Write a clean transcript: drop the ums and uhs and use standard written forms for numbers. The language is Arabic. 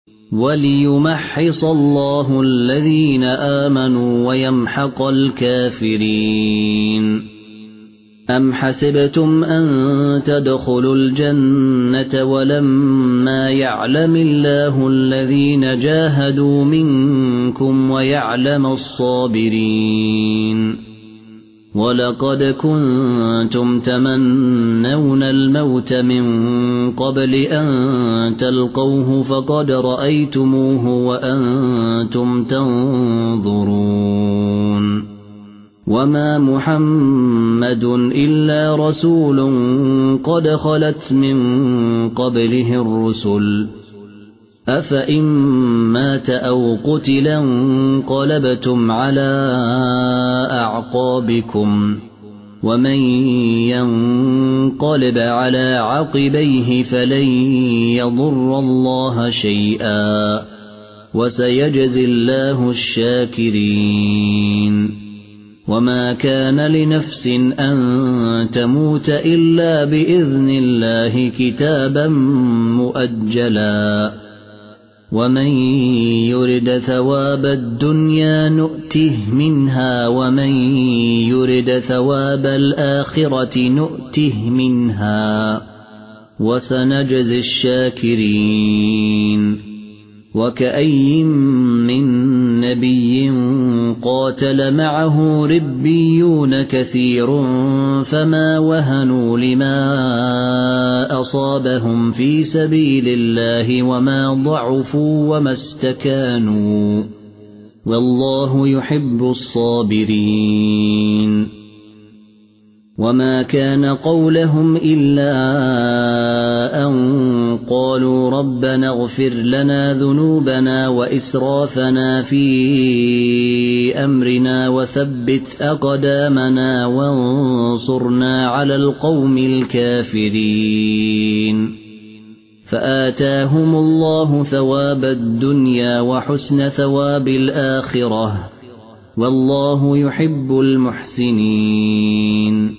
وليمحص الله الذين آمنوا ويمحق الكافرين. أم حسبتم أن تدخلوا الجنة ولما يعلم الله الذين جاهدوا منكم ويعلم الصابرين؟ ولقد كنتم تمنون الموت من قبل أن تلقوه فقد رأيتموه وأنتم تنظرون. وما محمد إلا رسول قد خلت من قبله الرسل أفإن مات أو قتلا انقلبتم على أعقابكم ومن ينقلب على عقبيه فلن يضر الله شيئا وسيجزي الله الشاكرين. وما كان لنفس أن تموت إلا بإذن الله كتابا مؤجلا ومن يرد ثواب الدنيا نؤته منها ومن يرد ثواب الآخرة نؤته منها وسنجزي الشاكرين. وكأي من نبي قاتل معه ربيون كثير فما وهنوا لما أصابهم في سبيل الله وما ضعفوا وما استكانوا والله يحب الصابرين. وما كان قولهم إلا أن قالوا ربنا اغفر لنا ذنوبنا وإسرافنا في أمرنا وثبت أقدامنا وانصرنا على القوم الكافرين. فآتاهم الله ثواب الدنيا وحسن ثواب الآخرة والله يحب المحسنين.